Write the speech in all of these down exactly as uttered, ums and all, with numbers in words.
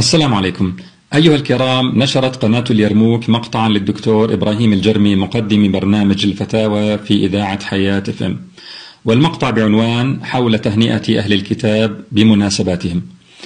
السلام عليكم. أيها الكرام، نشرت قناة اليرموك مقطعا للدكتور إبراهيم الجرمي مقدم برنامج الفتاوى في إذاعة حياة اف ام، والمقطع بعنوان حول تهنئة أهل الكتاب بمناسباتهم.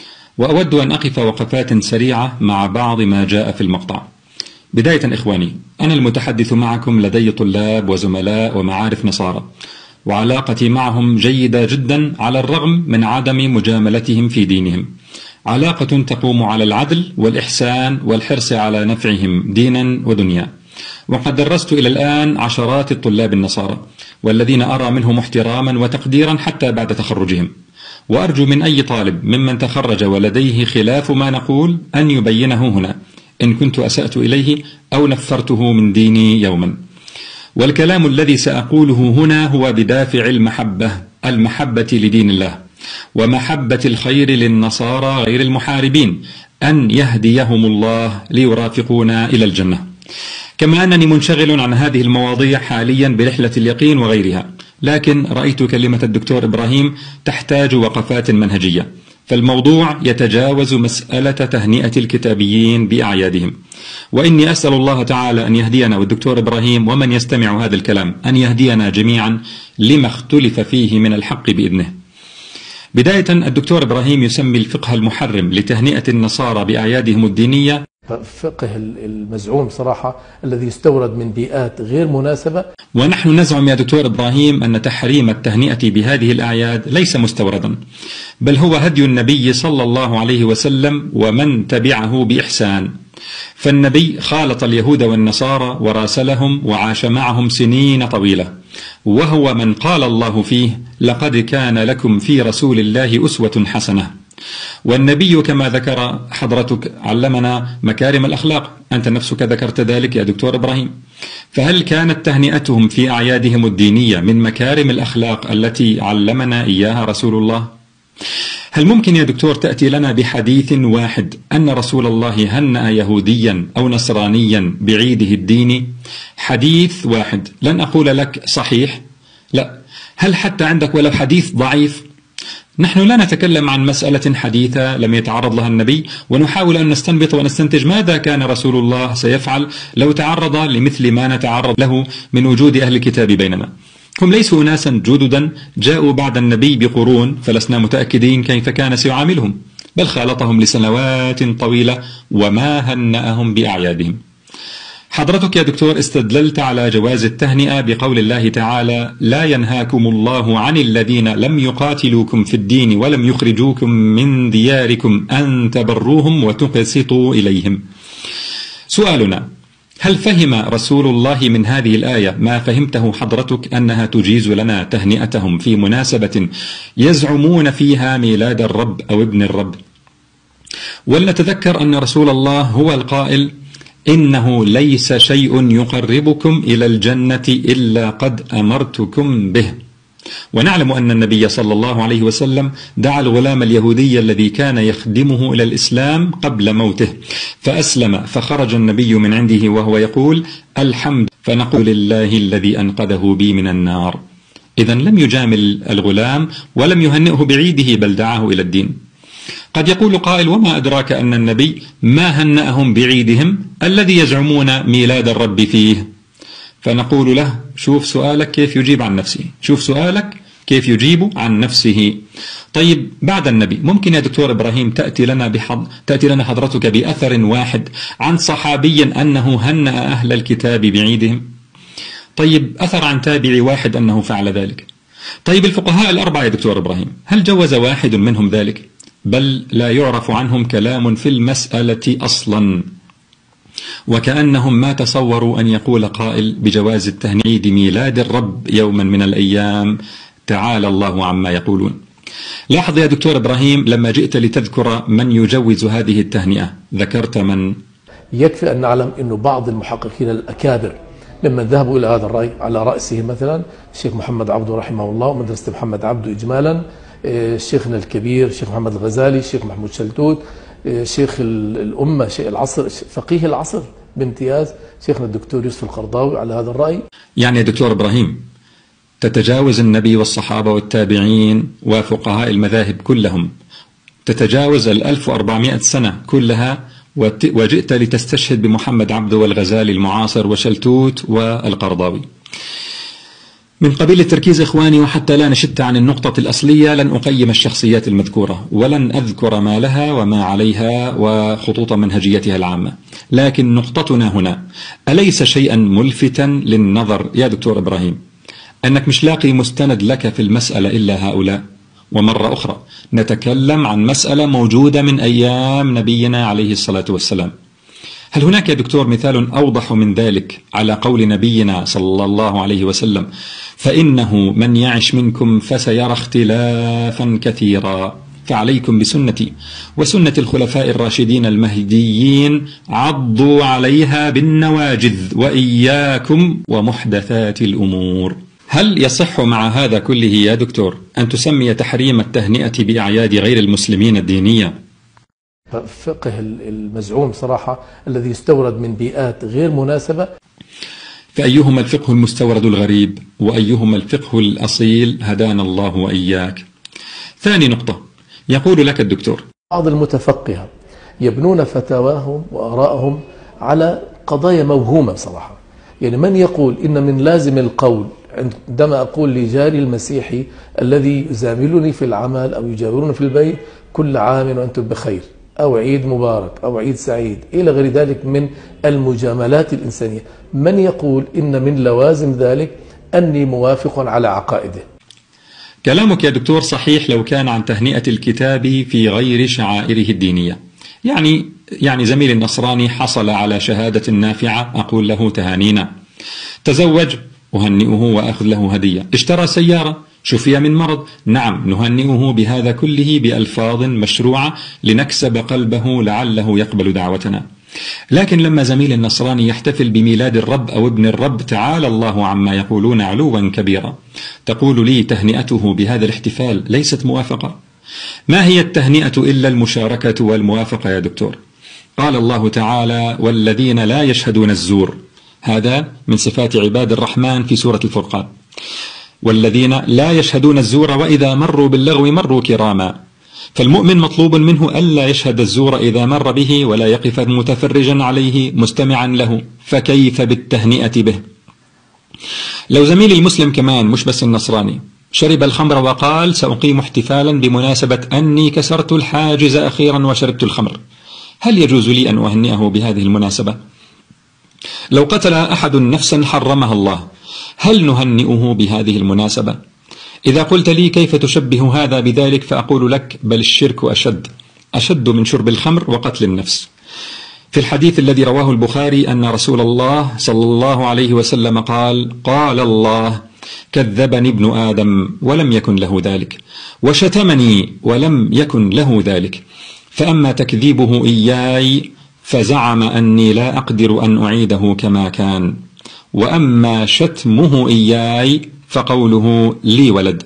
وأود أن أقف وقفات سريعة مع بعض ما جاء في المقطع. بداية إخواني، أنا المتحدث معكم لدي طلاب وزملاء ومعارف نصارى، وعلاقتي معهم جيدة جدا على الرغم من عدم مجاملتهم في دينهم، علاقة تقوم على العدل والإحسان والحرص على نفعهم دينا ودنيا. وقد درست إلى الآن عشرات الطلاب النصارى، والذين أرى منهم احتراما وتقديرا حتى بعد تخرجهم، وأرجو من أي طالب ممن تخرج ولديه خلاف ما نقول أن يبينه هنا إن كنت أسأت إليه أو نفرته من ديني يوما. والكلام الذي سأقوله هنا هو بدافع المحبة المحبة لدين الله، ومحبة الخير للنصارى غير المحاربين، أن يهديهم الله ليرافقونا إلى الجنة. كما أنني منشغل عن هذه المواضيع حاليا برحلة اليقين وغيرها، لكن رأيت كلمة الدكتور إبراهيم تحتاج وقفات منهجية، فالموضوع يتجاوز مسألة تهنئة الكتابيين بأعيادهم. وإني أسأل الله تعالى أن يهدينا والدكتور إبراهيم ومن يستمع هذا الكلام أن يهدينا جميعا لما اختلف فيه من الحق بإذنه. بداية، الدكتور إبراهيم يسمي الفقه المحرم لتهنئة النصارى بأعيادهم الدينية فقه المزعوم صراحة الذي يستورد من بيئات غير مناسبة. ونحن نزعم يا دكتور إبراهيم أن تحريم التهنئة بهذه الأعياد ليس مستوردا، بل هو هدي النبي صلى الله عليه وسلم ومن تبعه بإحسان. فالنبي خالط اليهود والنصارى وراسلهم وعاش معهم سنين طويلة، وهو من قال الله فيه: لقد كان لكم في رسول الله أسوة حسنة. والنبي كما ذكر حضرتك علمنا مكارم الأخلاق، أنت نفسك ذكرت ذلك يا دكتور إبراهيم. فهل كانت تهنئتهم في أعيادهم الدينية من مكارم الأخلاق التي علمنا إياها رسول الله؟ هل ممكن يا دكتور تأتي لنا بحديث واحد أن رسول الله هنأ يهوديا أو نصرانيا بعيده الديني؟ حديث واحد، لن أقول لك صحيح، لا، هل حتى عندك ولو حديث ضعيف؟ نحن لا نتكلم عن مسألة حديثة لم يتعرض لها النبي، ونحاول أن نستنبط ونستنتج ماذا كان رسول الله سيفعل لو تعرض لمثل ما نتعرض له من وجود أهل الكتاب بيننا. هم ليسوا أناسا جددا جاءوا بعد النبي بقرون، فلسنا متأكدين كيف كان سيعاملهم، بل خالطهم لسنوات طويلة وما هنأهم بأعيادهم. حضرتك يا دكتور استدللت على جواز التهنئة بقول الله تعالى: لا ينهاكم الله عن الذين لم يقاتلوكم في الدين ولم يخرجوكم من دياركم أن تبروهم وتقسطوا إليهم. سؤالنا: هل فهم رسول الله من هذه الآية ما فهمته حضرتك أنها تجيز لنا تهنئتهم في مناسبة يزعمون فيها ميلاد الرب أو ابن الرب؟ ولنتذكر أن رسول الله هو القائل: إنه ليس شيء يقربكم إلى الجنة إلا قد أمرتكم به. ونعلم أن النبي صلى الله عليه وسلم دعا الغلام اليهودي الذي كان يخدمه إلى الإسلام قبل موته، فأسلم، فخرج النبي من عنده وهو يقول: الحمد، فنقول لله الذي أنقذه بي من النار. إذن لم يجامل الغلام ولم يهنئه بعيده، بل دعاه إلى الدين. قد يقول قائل: وما أدراك أن النبي ما هنأهم بعيدهم الذي يزعمون ميلاد الرب فيه؟ فنقول له: شوف سؤالك كيف يجيب عن نفسه، شوف سؤالك كيف يجيب عن نفسه. طيب، بعد النبي ممكن يا دكتور إبراهيم تأتي لنا بحض... تأتي لنا حضرتك بأثر واحد عن صحابي أنه هنأ أهل الكتاب بعيدهم؟ طيب، أثر عن تابعي واحد أنه فعل ذلك؟ طيب، الفقهاء الأربعة يا دكتور إبراهيم هل جوز واحد منهم ذلك؟ بل لا يعرف عنهم كلام في المسألة أصلا، وكأنهم ما تصوروا أن يقول قائل بجواز التهنئة ميلاد الرب يوما من الأيام. تعالى الله عما يقولون. لاحظ يا دكتور إبراهيم، لما جئت لتذكر من يجوز هذه التهنئة ذكرت من؟ يكفي أن نعلم أن بعض المحققين الأكابر ممن ذهبوا إلى هذا الرأي، على رأسه مثلا الشيخ محمد عبده رحمه الله ومدرسة محمد عبده إجمالا، شيخنا الكبير الشيخ محمد الغزالي، الشيخ محمود شلتوت، شيخ الأمة، شيخ العصر، فقيه العصر بامتياز شيخنا الدكتور يوسف القرضاوي على هذا الرأي. يعني يا دكتور إبراهيم تتجاوز النبي والصحابة والتابعين وفقهاء المذاهب كلهم تتجاوز الألف وأربعمائة سنة كلها، وجئت لتستشهد بمحمد عبده والغزالي المعاصر وشلتوت والقرضاوي. من قبيل التركيز إخواني، وحتى لا نشت عن النقطة الأصلية، لن أقيم الشخصيات المذكورة ولن أذكر ما لها وما عليها وخطوط منهجيتها العامة، لكن نقطتنا هنا: أليس شيئا ملفتا للنظر يا دكتور إبراهيم أنك مش لاقي مستند لك في المسألة إلا هؤلاء؟ ومرة أخرى نتكلم عن مسألة موجودة من أيام نبينا عليه الصلاة والسلام. هل هناك يا دكتور مثال أوضح من ذلك على قول نبينا صلى الله عليه وسلم: فإنه من يعش منكم فسيرى اختلافا كثيرا، فعليكم بسنتي وسنة الخلفاء الراشدين المهديين، عضوا عليها بالنواجذ، وإياكم ومحدثات الأمور. هل يصح مع هذا كله يا دكتور أن تسمي تحريم التهنئة بأعياد غير المسلمين الدينية؟ فقه المزعوم صراحة الذي يستورد من بيئات غير مناسبة. فأيهما الفقه المستورد الغريب وأيهما الفقه الأصيل؟ هدانا الله وإياك. ثاني نقطة، يقول لك الدكتور: بعض المتفقهة يبنون فتاواهم وآراءهم على قضايا موهومة بصراحة. يعني من يقول إن من لازم القول عندما أقول لجاري المسيحي الذي يزاملني في العمل أو يجاورني في البيت: كل عام وأنتم بخير، أو عيد مبارك، أو عيد سعيد، إلى غير ذلك من المجاملات الإنسانية، من يقول إن من لوازم ذلك أني موافق على عقائده؟ كلامك يا دكتور صحيح لو كان عن تهنئة الكتاب في غير شعائره الدينية. يعني يعني زميل النصراني حصل على شهادة نافعة، أقول له تهانينا. تزوج، أهنئه وأخذ له هدية. اشترى سيارة، شفي من مرض، نعم نهنئه بهذا كله بألفاظ مشروعة لنكسب قلبه لعله يقبل دعوتنا. لكن لما زميل النصراني يحتفل بميلاد الرب أو ابن الرب، تعالى الله عما يقولون علوا كبيرا، تقول لي تهنئته بهذا الاحتفال ليست موافقة؟ ما هي التهنئة إلا المشاركة والموافقة يا دكتور؟ قال الله تعالى: والذين لا يشهدون الزور، هذا من صفات عباد الرحمن في سورة الفرقان. والذين لا يشهدون الزور وإذا مروا باللغو مروا كراما. فالمؤمن مطلوب منه ألا يشهد الزور إذا مر به، ولا يقف متفرجا عليه مستمعا له، فكيف بالتهنئة به؟ لو زميل المسلم كمان مش بس النصراني شرب الخمر وقال: سأقيم احتفالا بمناسبة أني كسرت الحاجز أخيرا وشربت الخمر، هل يجوز لي أن أهنئه بهذه المناسبة؟ لو قتل أحد نفسا حرمها الله، هل نهنئه بهذه المناسبة؟ إذا قلت لي كيف تشبه هذا بذلك، فأقول لك: بل الشرك أشد أشد من شرب الخمر وقتل النفس. في الحديث الذي رواه البخاري أن رسول الله صلى الله عليه وسلم قال: قال الله: كذبني ابن آدم ولم يكن له ذلك، وشتمني ولم يكن له ذلك، فأما تكذيبه إياي فزعم أني لا أقدر أن أعيده كما كان، وأما شتمه إياي فقوله لي ولد،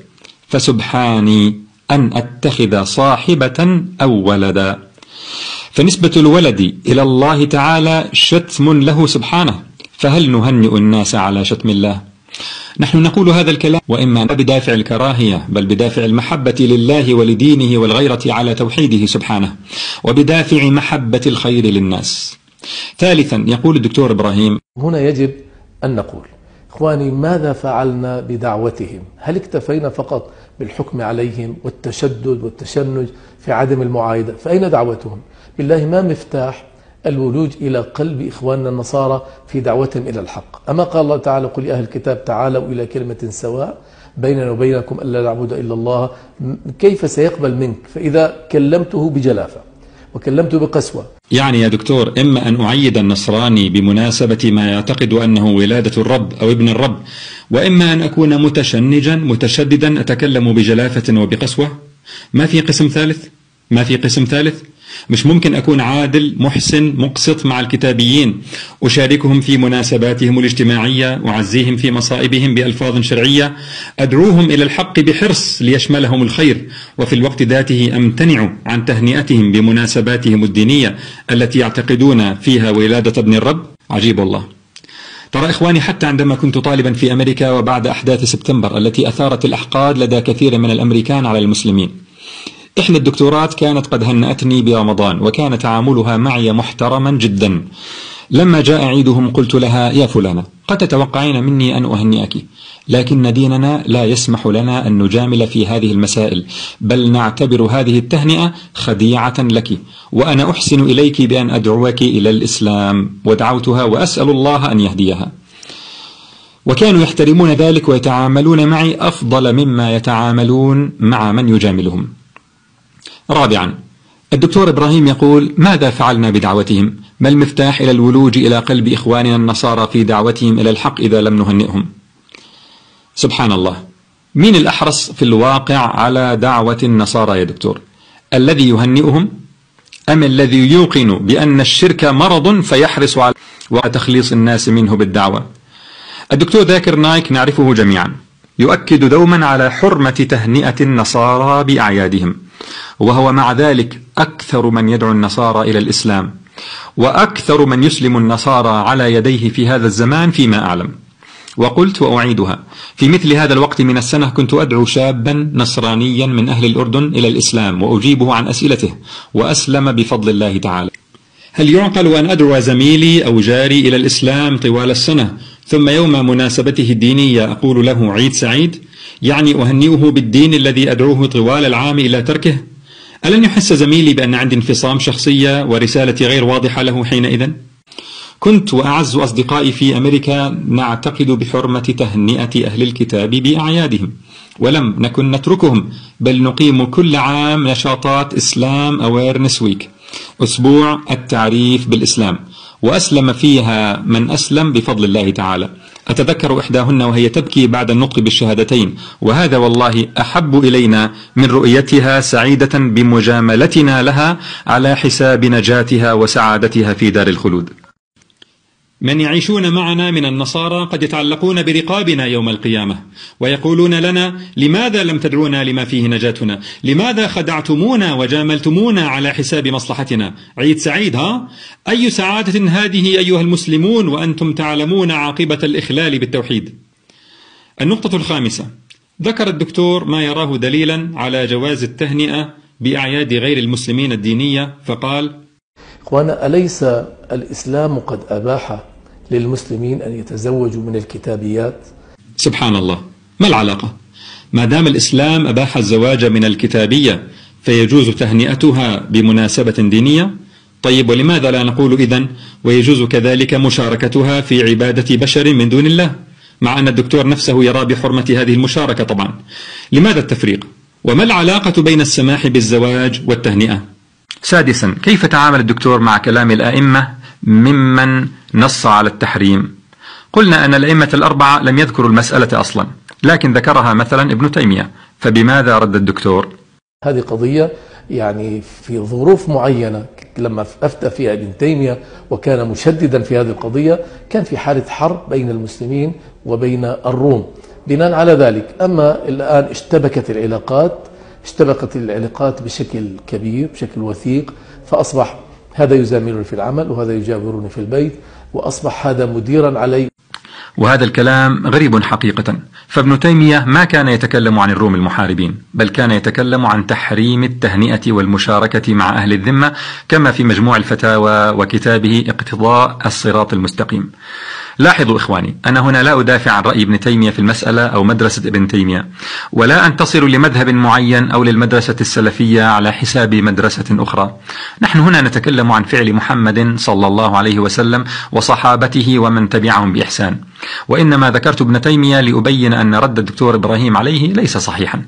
فسبحاني أن أتخذ صاحبة أو ولدا. فنسبة الولد إلى الله تعالى شتم له سبحانه، فهل نهنئ الناس على شتم الله؟ نحن نقول هذا الكلام وإما بدافع الكراهية، بل بدافع المحبة لله ولدينه والغيرة على توحيده سبحانه، وبدافع محبة الخير للناس. ثالثا، يقول الدكتور إبراهيم: هنا يجب أن نقول: إخواني، ماذا فعلنا بدعوتهم؟ هل اكتفينا فقط بالحكم عليهم والتشدد والتشنج في عدم المعايدة؟ فأين دعوتهم؟ بالله ما مفتاح الولوج إلى قلب إخواننا النصارى في دعوتهم إلى الحق؟ أما قال الله تعالى: قل يا أهل الكتاب تعالوا إلى كلمة سواء بيننا وبينكم ألا نعبد إلا الله. كيف سيقبل منك فإذا كلمته بجلافة وكلمته بقسوة؟ يعني يا دكتور، إما أن أعيد النصراني بمناسبة ما يعتقد أنه ولادة الرب أو ابن الرب، وإما أن أكون متشنجا متشددا أتكلم بجلافة وبقسوة. ما في قسم ثالث؟ ما في قسم ثالث؟ مش ممكن أكون عادل محسن مقسط مع الكتابيين، أشاركهم في مناسباتهم الاجتماعية، أعزيهم في مصائبهم بألفاظ شرعية، أدعوهم إلى الحق بحرص ليشملهم الخير، وفي الوقت ذاته أمتنع عن تهنئتهم بمناسباتهم الدينية التي يعتقدون فيها ولادة ابن الرب؟ عجيب والله. ترى إخواني، حتى عندما كنت طالبا في أمريكا وبعد أحداث سبتمبر التي أثارت الأحقاد لدى كثير من الأمريكان على المسلمين، إحدى الدكتورات كانت قد هنأتني برمضان، وكان تعاملها معي محترما جدا. لما جاء عيدهم قلت لها: يا فلانة، قد تتوقعين مني أن أهنئك، لكن ديننا لا يسمح لنا أن نجامل في هذه المسائل، بل نعتبر هذه التهنئة خديعة لك، وأنا أحسن إليك بأن أدعوك إلى الإسلام. ودعوتها وأسأل الله أن يهديها. وكانوا يحترمون ذلك ويتعاملون معي أفضل مما يتعاملون مع من يجاملهم. رابعا، الدكتور إبراهيم يقول: ماذا فعلنا بدعوتهم؟ ما المفتاح إلى الولوج إلى قلب إخواننا النصارى في دعوتهم إلى الحق إذا لم نهنئهم؟ سبحان الله، مين الأحرص في الواقع على دعوة النصارى يا دكتور؟ الذي يهنئهم أم الذي يوقن بأن الشرك مرض فيحرص على تخليص الناس منه بالدعوة؟ الدكتور ذاكر نايك نعرفه جميعا، يؤكد دوما على حرمة تهنئة النصارى بأعيادهم، وهو مع ذلك أكثر من يدعو النصارى إلى الإسلام، وأكثر من يسلم النصارى على يديه في هذا الزمان فيما أعلم. وقلت وأعيدها: في مثل هذا الوقت من السنة كنت أدعو شابا نصرانيا من أهل الأردن إلى الإسلام، وأجيبه عن أسئلته، وأسلم بفضل الله تعالى. هل يعقل أن أدعو زميلي أو جاري إلى الإسلام طوال السنة، ثم يوم مناسبته الدينية أقول له عيد سعيد؟ يعني أهنئه بالدين الذي أدعوه طوال العام إلى تركه؟ ألن يحس زميلي بأن عندي انفصام شخصية ورسالتي غير واضحة له حينئذ؟ كنت وأعز أصدقائي في أمريكا نعتقد بحرمة تهنئة أهل الكتاب بأعيادهم، ولم نكن نتركهم، بل نقيم كل عام نشاطات إسلام أويرنس ويك، أسبوع التعريف بالإسلام، وأسلم فيها من أسلم بفضل الله تعالى. أتذكر إحداهن وهي تبكي بعد النطق بالشهادتين، وهذا والله أحب إلينا من رؤيتها سعيدة بمجاملتنا لها على حساب نجاتها وسعادتها في دار الخلود. من يعيشون معنا من النصارى قد يتعلقون برقابنا يوم القيامة، ويقولون لنا: لماذا لم تدعونا لما فيه نجاتنا؟ لماذا خدعتمونا وجاملتمونا على حساب مصلحتنا؟ عيد سعيد ها؟ أي سعادة هذه أيها المسلمون وأنتم تعلمون عاقبة الإخلال بالتوحيد. النقطة الخامسة، ذكر الدكتور ما يراه دليلا على جواز التهنئة بأعياد غير المسلمين الدينية، فقال: إخوانا، أليس الإسلام قد أباح للمسلمين أن يتزوجوا من الكتابيات؟ سبحان الله، ما العلاقة؟ ما دام الإسلام أباح الزواج من الكتابية فيجوز تهنئتها بمناسبة دينية؟ طيب، ولماذا لا نقول إذن ويجوز كذلك مشاركتها في عبادة بشر من دون الله، مع أن الدكتور نفسه يرى بحرمة هذه المشاركة طبعا؟ لماذا التفريق؟ وما العلاقة بين السماح بالزواج والتهنئة؟ سادسا، كيف تعامل الدكتور مع كلام الآئمة ممن نص على التحريم؟ قلنا أن الأئمة الأربعة لم يذكروا المسألة أصلا، لكن ذكرها مثلا ابن تيمية، فبماذا رد الدكتور؟ هذه قضية يعني في ظروف معينة، لما أفتى فيها ابن تيمية وكان مشددا في هذه القضية، كان في حالة حرب بين المسلمين وبين الروم بناء على ذلك. أما الآن اشتبكت العلاقات اشتبكت العلاقات بشكل كبير، بشكل وثيق، فأصبح هذا يزاملني في العمل وهذا يجاورني في البيت، وأصبح هذا مديرا علي. وهذا الكلام غريب حقيقة، فابن تيمية ما كان يتكلم عن الروم المحاربين، بل كان يتكلم عن تحريم التهنئة والمشاركة مع أهل الذمة، كما في مجموع الفتاوى وكتابه اقتضاء الصراط المستقيم. لاحظوا إخواني، أنا هنا لا أدافع عن رأي ابن تيمية في المسألة أو مدرسة ابن تيمية، ولا أنتصر لمذهب معين أو للمدرسة السلفية على حساب مدرسة أخرى. نحن هنا نتكلم عن فعل محمد صلى الله عليه وسلم وصحابته ومن تبعهم بإحسان، وإنما ذكرت ابن تيمية لأبين أن رد الدكتور إبراهيم عليه ليس صحيحا.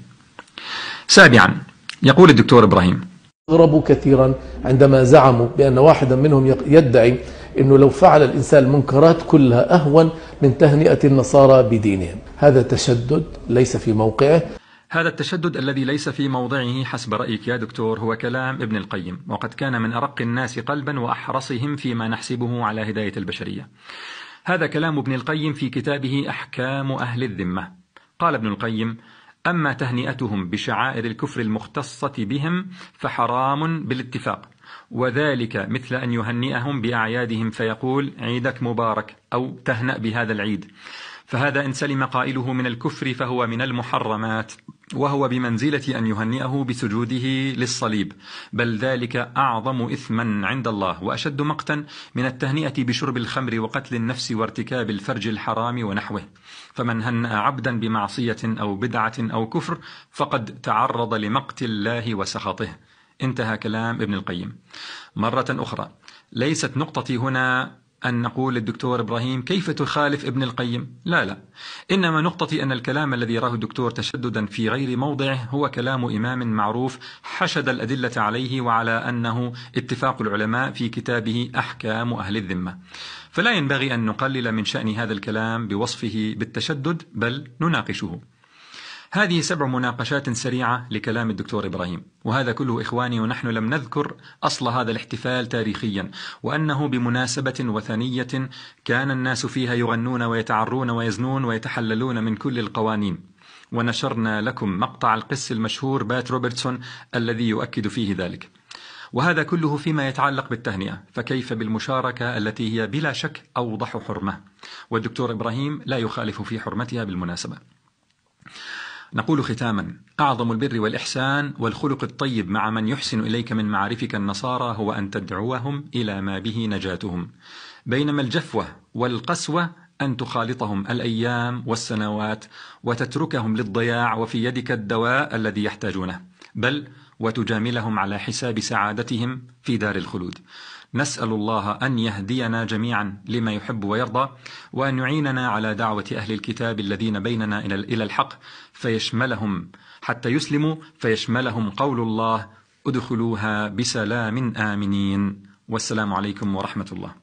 سابعا، يقول الدكتور إبراهيم: غربوا كثيرا عندما زعموا بأن واحدا منهم يدعي أنه لو فعل الإنسان المنكرات كلها أهون من تهنئة النصارى بدينهم. هذا تشدد ليس في موقعه. هذا التشدد الذي ليس في موضعه حسب رأيك يا دكتور هو كلام ابن القيم، وقد كان من أرق الناس قلبا وأحرصهم فيما نحسبه على هداية البشرية. هذا كلام ابن القيم في كتابه أحكام أهل الذمة. قال ابن القيم: أما تهنئتهم بشعائر الكفر المختصة بهم فحرام بالاتفاق، وذلك مثل أن يهنئهم بأعيادهم فيقول عيدك مبارك أو تهنأ بهذا العيد، فهذا إن سلم قائله من الكفر فهو من المحرمات، وهو بمنزلة أن يهنئه بسجوده للصليب، بل ذلك أعظم إثما عند الله وأشد مقتا من التهنئة بشرب الخمر وقتل النفس وارتكاب الفرج الحرام ونحوه. فمن هنأ عبدا بمعصية أو بدعة أو كفر فقد تعرض لمقت الله وسخطه. انتهى كلام ابن القيم. مرة أخرى، ليست نقطتي هنا أن نقول للدكتور إبراهيم كيف تخالف ابن القيم، لا لا، إنما نقطتي أن الكلام الذي يراه الدكتور تشددا في غير موضعه هو كلام إمام معروف حشد الأدلة عليه وعلى أنه اتفاق العلماء في كتابه أحكام أهل الذمة، فلا ينبغي أن نقلل من شأن هذا الكلام بوصفه بالتشدد، بل نناقشه. هذه سبع مناقشات سريعة لكلام الدكتور إبراهيم، وهذا كله إخواني ونحن لم نذكر أصل هذا الاحتفال تاريخيا، وأنه بمناسبة وثنية كان الناس فيها يغنون ويتعرون ويزنون ويتحللون من كل القوانين. ونشرنا لكم مقطع القس المشهور بات روبرتسون الذي يؤكد فيه ذلك. وهذا كله فيما يتعلق بالتهنئة، فكيف بالمشاركة التي هي بلا شك أوضح حرمة، والدكتور إبراهيم لا يخالف في حرمتها بالمناسبة. نقول ختاما: أعظم البر والإحسان والخلق الطيب مع من يحسن إليك من معارفك النصارى هو أن تدعوهم إلى ما به نجاتهم، بينما الجفوة والقسوة أن تخالطهم الأيام والسنوات وتتركهم للضياع وفي يدك الدواء الذي يحتاجونه، بل وتجاملهم على حساب سعادتهم في دار الخلود. نسأل الله أن يهدينا جميعا لما يحب ويرضى، وأن يعيننا على دعوة أهل الكتاب الذين بيننا إلى الحق فيشملهم حتى يسلموا، فيشملهم قول الله: ادخلوها بسلام آمنين. والسلام عليكم ورحمة الله.